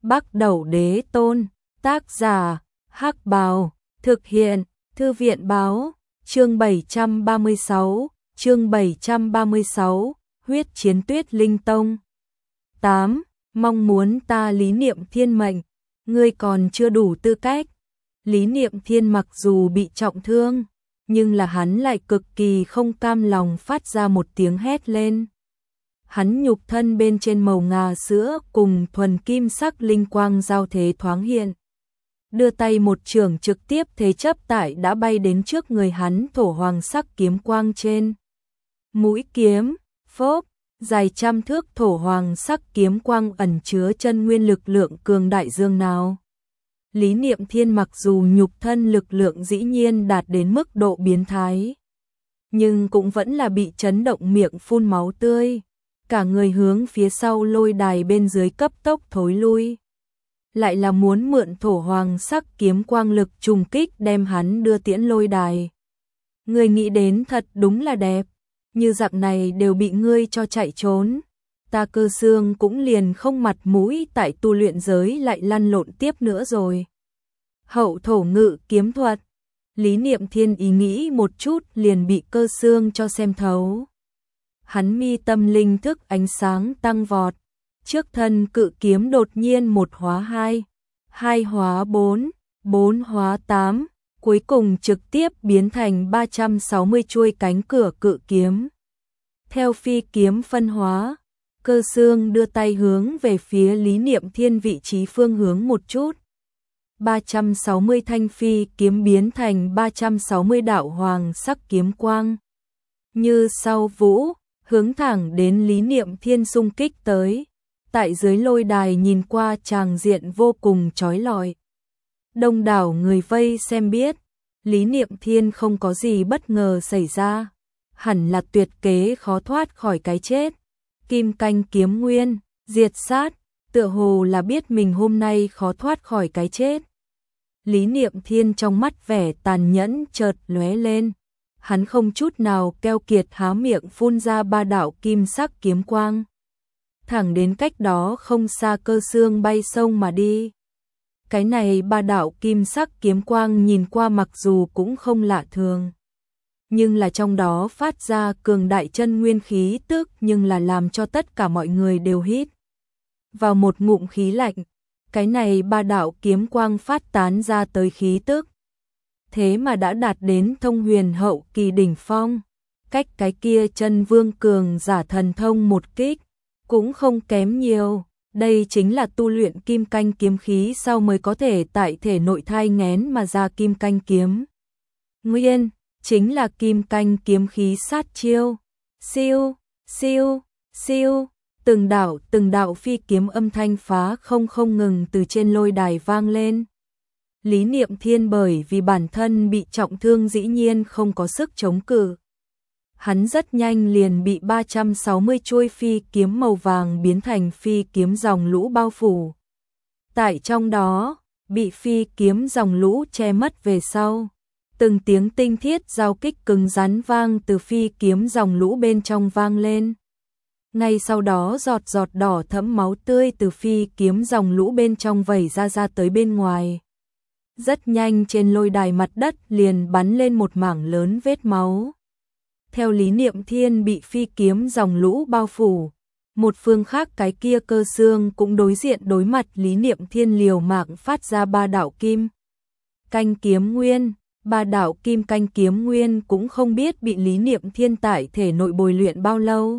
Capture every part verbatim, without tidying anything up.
Bắc Đẩu Đế Tôn, tác giả, Hắc Bào, thực hiện, Thư viện Báo, chương bảy trăm ba mươi sáu, chương bảy trăm ba mươi sáu, huyết chiến Tuyết Linh Tông. tám. Mong muốn ta Lý Niệm Thiên mệnh, ngươi còn chưa đủ tư cách. Lý Niệm Thiên mặc dù bị trọng thương, nhưng là hắn lại cực kỳ không cam lòng phát ra một tiếng hét lên. Hắn nhục thân bên trên màu ngà sữa cùng thuần kim sắc linh quang giao thế thoáng hiện. Đưa tay một chưởng trực tiếp thế chấp tại đã bay đến trước người hắn thổ hoàng sắc kiếm quang trên. Mũi kiếm, phốp, dài trăm thước thổ hoàng sắc kiếm quang ẩn chứa chân nguyên lực lượng cường đại dương nào. Lý Niệm Thiên mặc dù nhục thân lực lượng dĩ nhiên đạt đến mức độ biến thái, nhưng cũng vẫn là bị chấn động miệng phun máu tươi. Cả người hướng phía sau lôi đài bên dưới cấp tốc thối lui. Lại là muốn mượn thổ hoàng sắc kiếm quang lực trùng kích đem hắn đưa tiễn lôi đài. Người nghĩ đến thật đúng là đẹp, như dạng này đều bị ngươi cho chạy trốn. Ta Cơ Xương cũng liền không mặt mũi tại tu luyện giới lại lăn lộn tiếp nữa rồi. Hậu thổ ngự kiếm thuật, Lý Niệm Thiên ý nghĩ một chút liền bị Cơ Xương cho xem thấu. Hắn mi tâm linh thức ánh sáng tăng vọt, trước thân cự kiếm đột nhiên một hóa hai, hai hóa bốn, bốn hóa tám, cuối cùng trực tiếp biến thành ba trăm sáu mươi chuôi cánh cửa cự kiếm. Theo phi kiếm phân hóa, Cơ Xương đưa tay hướng về phía Lý Niệm Thiên vị trí phương hướng một chút. ba trăm sáu mươi thanh phi kiếm biến thành ba trăm sáu mươi đạo hoàng sắc kiếm quang. Như sau vũ, hướng thẳng đến Lý Niệm Thiên xung kích tới. Tại dưới lôi đài nhìn qua tràng diện vô cùng chói lọi. Đông đảo người vây xem biết, Lý Niệm Thiên không có gì bất ngờ xảy ra. Hẳn là tuyệt kế khó thoát khỏi cái chết. Kim canh kiếm nguyên, diệt sát, tựa hồ là biết mình hôm nay khó thoát khỏi cái chết. Lý Niệm Thiên trong mắt vẻ tàn nhẫn chợt lóe lên. Hắn không chút nào keo kiệt há miệng phun ra ba đạo kim sắc kiếm quang. Thẳng đến cách đó không xa Cơ Xương bay sông mà đi. Cái này ba đạo kim sắc kiếm quang nhìn qua mặc dù cũng không lạ thường, nhưng là trong đó phát ra cường đại chân nguyên khí tức nhưng là làm cho tất cả mọi người đều hít vào một ngụm khí lạnh. Cái này ba đạo kiếm quang phát tán ra tới khí tức, thế mà đã đạt đến thông huyền hậu kỳ đỉnh phong, cách cái kia chân vương cường giả thần thông một kích cũng không kém nhiều. Đây chính là tu luyện kim canh kiếm khí sau mới có thể tại thể nội thai nghén mà ra kim canh kiếm nguyên, chính là kim canh kiếm khí sát chiêu. Siêu, siêu, siêu, từng đạo từng đạo phi kiếm âm thanh phá không không ngừng từ trên lôi đài vang lên. Lý Niệm Thiên bởi vì bản thân bị trọng thương dĩ nhiên không có sức chống cự. Hắn rất nhanh liền bị ba trăm sáu mươi chuôi phi kiếm màu vàng biến thành phi kiếm dòng lũ bao phủ. Tại trong đó, bị phi kiếm dòng lũ che mất về sau. Từng tiếng tinh thiết giao kích cứng rắn vang từ phi kiếm dòng lũ bên trong vang lên. Ngay sau đó giọt giọt đỏ thẫm máu tươi từ phi kiếm dòng lũ bên trong vẩy ra ra tới bên ngoài. Rất nhanh trên lôi đài mặt đất liền bắn lên một mảng lớn vết máu. Theo Lý Niệm Thiên bị phi kiếm dòng lũ bao phủ, một phương khác cái kia Cơ Xương cũng đối diện đối mặt Lý Niệm Thiên liều mạng phát ra ba đạo kim canh kiếm nguyên. Ba đạo kim canh kiếm nguyên cũng không biết bị Lý Niệm Thiên tại thể nội bồi luyện bao lâu.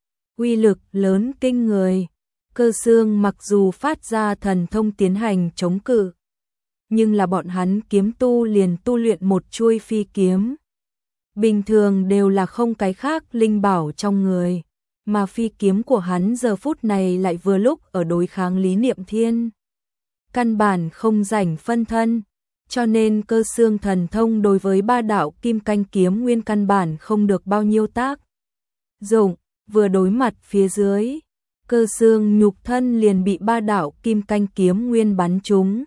Uy lực lớn kinh người. Cơ Xương mặc dù phát ra thần thông tiến hành chống cự, nhưng là bọn hắn kiếm tu liền tu luyện một chuôi phi kiếm. Bình thường đều là không cái khác linh bảo trong người, mà phi kiếm của hắn giờ phút này lại vừa lúc ở đối kháng Lý Niệm Thiên. Căn bản không rảnh phân thân, cho nên Cơ Xương thần thông đối với ba đạo kim canh kiếm nguyên căn bản không được bao nhiêu tác dụng. Vừa đối mặt phía dưới, Cơ Xương nhục thân liền bị ba đạo kim canh kiếm nguyên bắn trúng.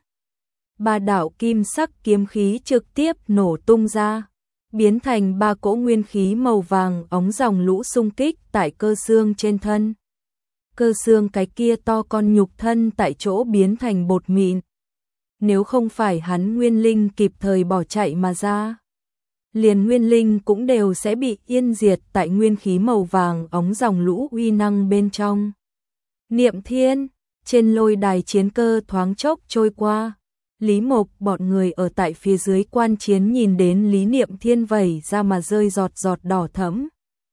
Ba đạo kim sắc kiếm khí trực tiếp nổ tung ra, biến thành ba cỗ nguyên khí màu vàng óng dòng lũ xung kích tại Cơ Xương trên thân. cơ xương cái kia to con nhục thân tại chỗ biến thành bột mịn. Nếu không phải hắn nguyên linh kịp thời bỏ chạy mà ra, liền nguyên linh cũng đều sẽ bị yên diệt tại nguyên khí màu vàng óng dòng lũ uy năng bên trong. Niệm Thiên, trên lôi đài chiến cơ thoáng chốc trôi qua, Lý Mộc bọn người ở tại phía dưới quan chiến nhìn đến Lý Niệm Thiên vẩy ra mà rơi giọt giọt đỏ thẫm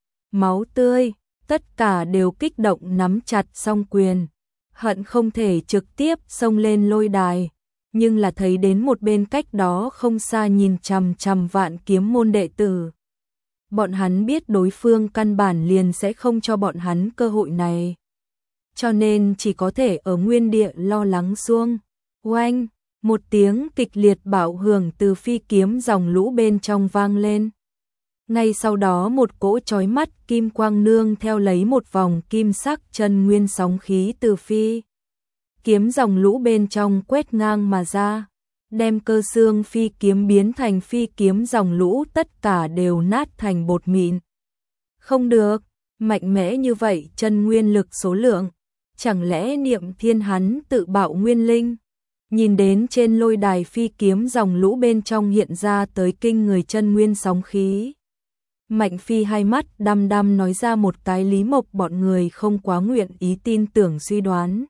máu tươi, tất cả đều kích động nắm chặt song quyền, hận không thể trực tiếp xông lên lôi đài, nhưng là thấy đến một bên cách đó không xa nhìn chằm chằm Vạn Kiếm môn đệ tử. Bọn hắn biết đối phương căn bản liền sẽ không cho bọn hắn cơ hội này, cho nên chỉ có thể ở nguyên địa lo lắng xuông. Oanh, một tiếng kịch liệt bạo hưởng từ phi kiếm dòng lũ bên trong vang lên. Ngay sau đó một cỗ chói mắt kim quang nương theo lấy một vòng kim sắc chân nguyên sóng khí từ phi kiếm dòng lũ bên trong quét ngang mà ra, đem cơ xương phi kiếm biến thành phi kiếm dòng lũ tất cả đều nát thành bột mịn. Không được, mạnh mẽ như vậy chân nguyên lực số lượng, chẳng lẽ Niệm Thiên hắn tự bạo nguyên linh? Nhìn đến trên lôi đài phi kiếm dòng lũ bên trong hiện ra tới kinh người chân nguyên sóng khí, Mạnh Phi hai mắt đăm đăm nói ra một cái Lý Mộc bọn người không quá nguyện ý tin tưởng suy đoán.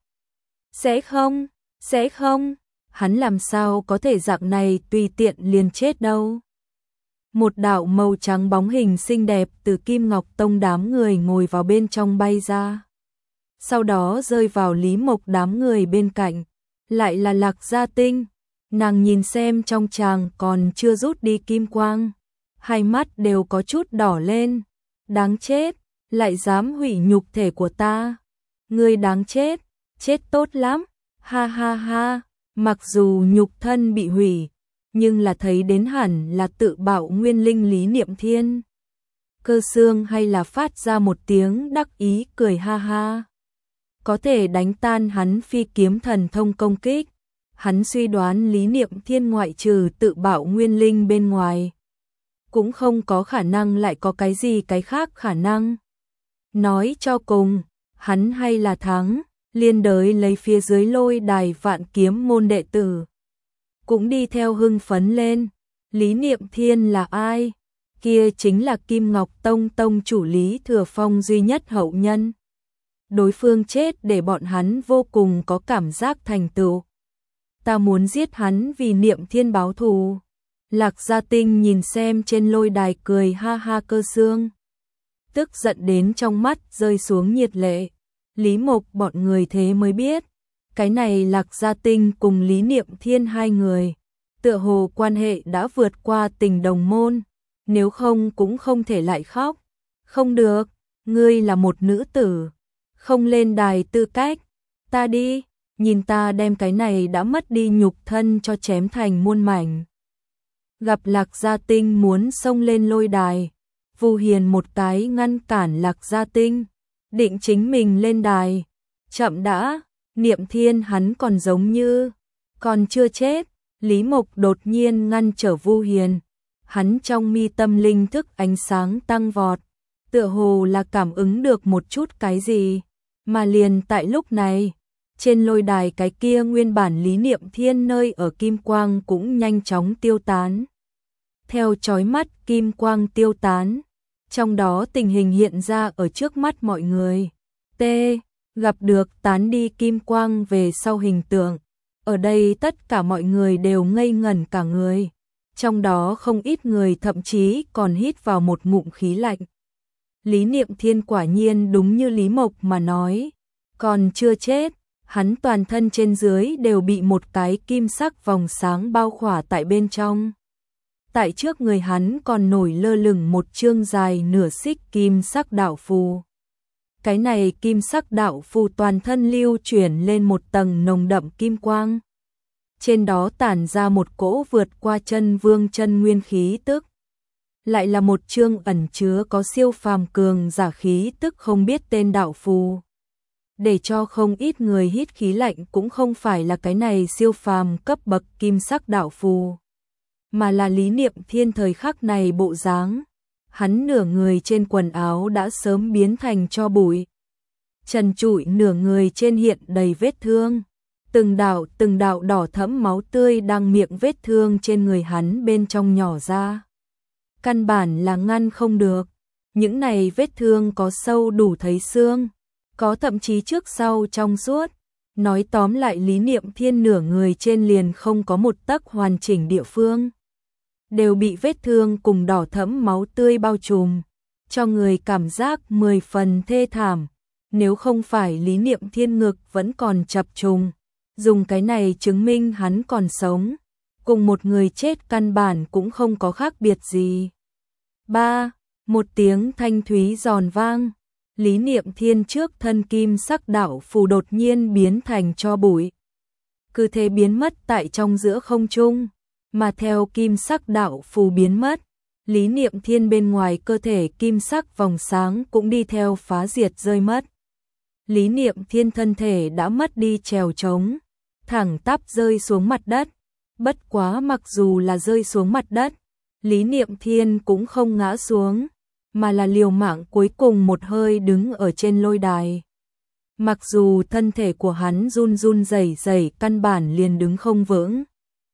Sẽ không, sẽ không, hắn làm sao có thể dạng này tùy tiện liền chết đâu. Một đạo màu trắng bóng hình xinh đẹp từ Kim Ngọc Tông đám người ngồi vào bên trong bay ra. Sau đó rơi vào Lý Mộc đám người bên cạnh, lại là Lạc Gia Tinh. Nàng nhìn xem trong tràng còn chưa rút đi kim quang, hai mắt đều có chút đỏ lên. Đáng chết, lại dám hủy nhục thể của ta. Ngươi đáng chết, chết tốt lắm, ha ha ha. Mặc dù nhục thân bị hủy, nhưng là thấy đến hẳn là tự bạo nguyên linh Lý Niệm Thiên. Cơ xương hay là phát ra một tiếng đắc ý cười ha ha. Có thể đánh tan hắn phi kiếm thần thông công kích. Hắn suy đoán Lý Niệm Thiên ngoại trừ tự bạo nguyên linh bên ngoài, cũng không có khả năng lại có cái gì cái khác khả năng. Nói cho cùng, hắn hay là thắng, liên đới lấy phía dưới lôi đài Vạn Kiếm môn đệ tử cũng đi theo hưng phấn lên. Lý Niệm Thiên là ai? Kia chính là Kim Ngọc Tông tông chủ Lý Thừa Phong duy nhất hậu nhân. Đối phương chết để bọn hắn vô cùng có cảm giác thành tựu. Ta muốn giết hắn vì Niệm Thiên báo thù. Lạc Gia Tinh nhìn xem trên lôi đài cười ha ha cơ xương, tức giận đến trong mắt rơi xuống nhiệt lệ. Lý Mộc bọn người thế mới biết, cái này Lạc Gia Tinh cùng Lý Niệm Thiên hai người, tựa hồ quan hệ đã vượt qua tình đồng môn, nếu không cũng không thể lại khóc. Không được, ngươi là một nữ tử, không lên đài tư cách, ta đi, nhìn ta đem cái này đã mất đi nhục thân cho chém thành muôn mảnh. Gặp Lạc Gia Tinh muốn xông lên lôi đài, Vu Hiền một cái ngăn cản Lạc Gia Tinh, định chính mình lên đài. Chậm đã, Niệm Thiên hắn còn giống như còn chưa chết. Lý Mộc đột nhiên ngăn trở Vu Hiền, hắn trong mi tâm linh thức ánh sáng tăng vọt, tựa hồ là cảm ứng được một chút cái gì, mà liền tại lúc này, trên lôi đài cái kia nguyên bản Lý Niệm Thiên nơi ở kim quang cũng nhanh chóng tiêu tán. Theo chói mắt kim quang tiêu tán, trong đó tình hình hiện ra ở trước mắt mọi người. T. Gặp được tán đi kim quang về sau hình tượng. Ở đây tất cả mọi người đều ngây ngẩn cả người. Trong đó không ít người thậm chí còn hít vào một ngụm khí lạnh. Lý Niệm Thiên quả nhiên đúng như Lý Mộc mà nói, còn chưa chết, hắn toàn thân trên dưới đều bị một cái kim sắc vòng sáng bao khỏa tại bên trong. Tại trước người hắn còn nổi lơ lửng một chương dài nửa xích kim sắc đạo phù. Cái này kim sắc đạo phù toàn thân lưu chuyển lên một tầng nồng đậm kim quang. Trên đó tản ra một cỗ vượt qua chân vương chân nguyên khí tức. Lại là một chương ẩn chứa có siêu phàm cường giả khí tức không biết tên đạo phù. Để cho không ít người hít khí lạnh cũng không phải là cái này siêu phàm cấp bậc kim sắc đạo phù, mà là Lý Niệm Thiên thời khắc này bộ dáng. Hắn nửa người trên quần áo đã sớm biến thành tro bụi. trần trụi nửa người trên hiện đầy vết thương. Từng đạo từng đạo đỏ thẫm máu tươi đang miệng vết thương trên người hắn bên trong nhỏ ra. Căn bản là ngăn không được. Những này vết thương có sâu đủ thấy xương, có thậm chí trước sau trong suốt. Nói tóm lại Lý Niệm Thiên nửa người trên liền không có một tấc hoàn chỉnh địa phương. Đều bị vết thương cùng đỏ thẫm máu tươi bao trùm, cho người cảm giác mười phần thê thảm. Nếu không phải Lý Niệm Thiên ngực vẫn còn chập trùng, dùng cái này chứng minh hắn còn sống, cùng một người chết căn bản cũng không có khác biệt gì. Ba, một tiếng thanh thúy giòn vang, Lý Niệm Thiên trước thân kim sắc đạo phù đột nhiên biến thành tro bụi. Cứ thế biến mất tại trong giữa không trung, mà theo kim sắc đạo phù biến mất, Lý Niệm Thiên bên ngoài cơ thể kim sắc vòng sáng cũng đi theo phá diệt rơi mất. Lý Niệm Thiên thân thể đã mất đi trèo trống, thẳng tắp rơi xuống mặt đất. Bất quá mặc dù là rơi xuống mặt đất, Lý Niệm Thiên cũng không ngã xuống, mà là liều mạng cuối cùng một hơi đứng ở trên lôi đài. Mặc dù thân thể của hắn run run rẩy rẩy căn bản liền đứng không vững.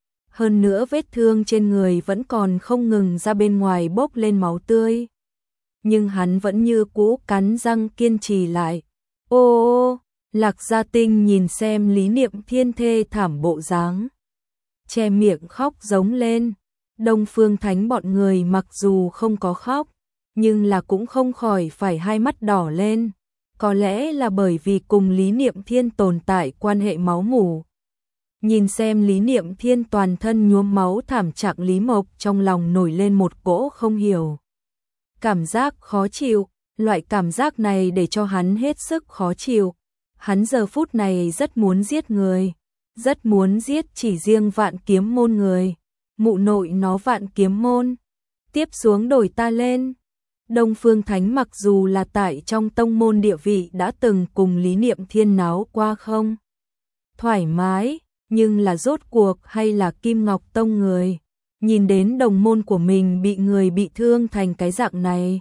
Hơn nữa vết thương trên người vẫn còn không ngừng ra bên ngoài bốc lên máu tươi. Nhưng hắn vẫn như cũ cắn răng kiên trì lại. Ô ô, Lạc Gia Tinh nhìn xem Lý Niệm Thiên thê thảm bộ dáng, che miệng khóc giống lên. Đông Phương Thánh bọn người mặc dù không có khóc, nhưng là cũng không khỏi phải hai mắt đỏ lên. Có lẽ là bởi vì cùng Lý Niệm Thiên tồn tại quan hệ máu mủ. Nhìn xem Lý Niệm Thiên toàn thân nhuốm máu thảm trạng, Lý Mộc trong lòng nổi lên một cỗ không hiểu cảm giác khó chịu. Loại cảm giác này để cho hắn hết sức khó chịu. Hắn giờ phút này rất muốn giết người, rất muốn giết chỉ riêng Vạn Kiếm môn người. Mụ nội nó Vạn Kiếm môn, tiếp xuống đổi ta lên. Đông Phương Thánh mặc dù là tại trong tông môn địa vị đã từng cùng Lý Niệm Thiên náo qua không thoải mái, nhưng là rốt cuộc hay là Kim Ngọc Tông người. Nhìn đến đồng môn của mình bị người bị thương thành cái dạng này,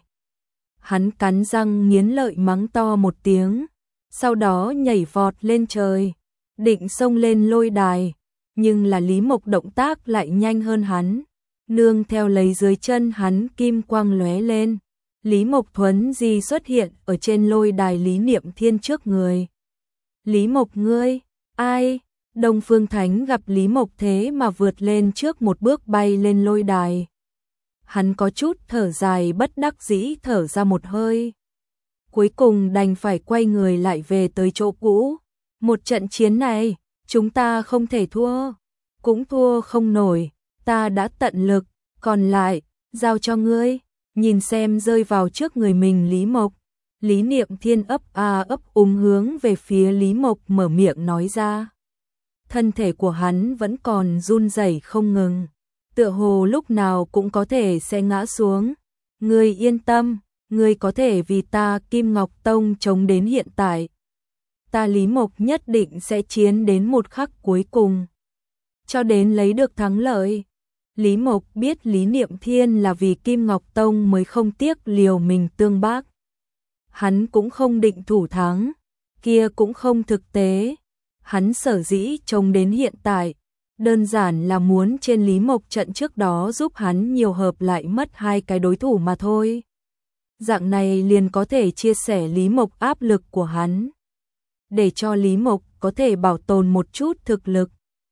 hắn cắn răng nghiến lợi mắng to một tiếng, sau đó nhảy vọt lên trời, định xông lên lôi đài. Nhưng là Lý Mộc động tác lại nhanh hơn hắn, nương theo lấy dưới chân hắn kim quang lóe lên. Lý Mộc thuấn di xuất hiện ở trên lôi đài Lý Niệm Thiên trước người. Lý Mộc ngươi, ai? Đông Phương Thánh gặp Lý Mộc thế mà vượt lên trước một bước bay lên lôi đài. Hắn có chút thở dài bất đắc dĩ thở ra một hơi. Cuối cùng đành phải quay người lại về tới chỗ cũ. Một trận chiến này, chúng ta không thể thua, cũng thua không nổi, ta đã tận lực, còn lại, giao cho ngươi. Nhìn xem rơi vào trước người mình Lý Mộc, Lý Niệm Thiên ấp a ấp úng hướng về phía Lý Mộc mở miệng nói ra. Thân thể của hắn vẫn còn run rẩy không ngừng, tựa hồ lúc nào cũng có thể sẽ ngã xuống. Ngươi yên tâm, ngươi có thể vì ta Kim Ngọc Tông chống đến hiện tại. Ta Lý Mộc nhất định sẽ chiến đến một khắc cuối cùng, cho đến lấy được thắng lợi. Lý Mộc biết Lý Niệm Thiên là vì Kim Ngọc Tông mới không tiếc liều mình tương bác. Hắn cũng không định thủ thắng, kia cũng không thực tế. Hắn sở dĩ trông đến hiện tại, đơn giản là muốn trên Lý Mộc trận trước đó giúp hắn nhiều hợp lại mất hai cái đối thủ mà thôi. Dạng này liền có thể chia sẻ Lý Mộc áp lực của hắn, để cho Lý Mộc có thể bảo tồn một chút thực lực.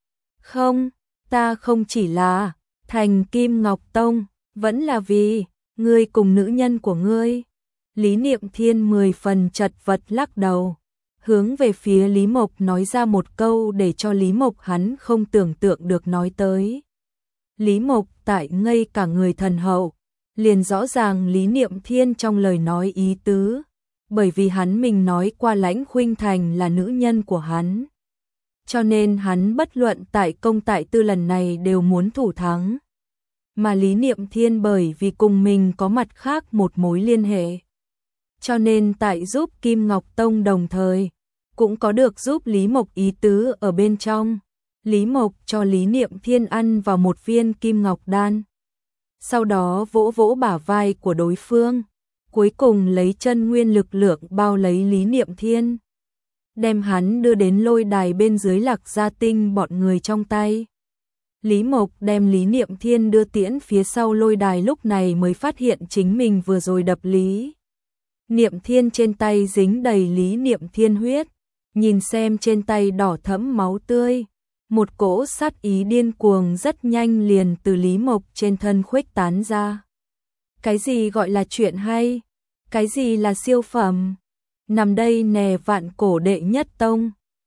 Không, ta không chỉ là thành Kim Ngọc Tông, vẫn là vì ngươi cùng nữ nhân của ngươi. Lý Niệm Thiên mười phần chật vật lắc đầu, hướng về phía Lý Mộc nói ra một câu để cho Lý Mộc hắn không tưởng tượng được nói tới. Lý Mộc tại ngây cả người thần hậu, liền rõ ràng Lý Niệm Thiên trong lời nói ý tứ, bởi vì hắn mình nói qua Lãnh Khuynh Thành là nữ nhân của hắn. Cho nên hắn bất luận tại công tại tư lần này đều muốn thủ thắng. Mà Lý Niệm Thiên bởi vì cùng mình có mặt khác một mối liên hệ, cho nên tại giúp Kim Ngọc Tông đồng thời, cũng có được giúp Lý Mộc ý tứ ở bên trong. Lý Mộc cho Lý Niệm Thiên ăn vào một viên Kim Ngọc Đan, sau đó vỗ vỗ bả vai của đối phương, cuối cùng lấy chân nguyên lực lượng bao lấy Lý Niệm Thiên, đem hắn đưa đến lôi đài bên dưới Lạc Gia Tinh bọn người trong tay. Lý Mộc đem Lý Niệm Thiên đưa tiễn phía sau lôi đài, lúc này mới phát hiện chính mình vừa rồi đập Lý Niệm Thiên trên tay dính đầy Lý Niệm Thiên huyết, nhìn xem trên tay đỏ thẫm máu tươi, một cỗ sát ý điên cuồng rất nhanh liền từ Lý Mộc trên thân khuếch tán ra. Cái gì gọi là chuyện hay? Cái gì là siêu phẩm? Nằm đây nè, vạn cổ đệ nhất tông.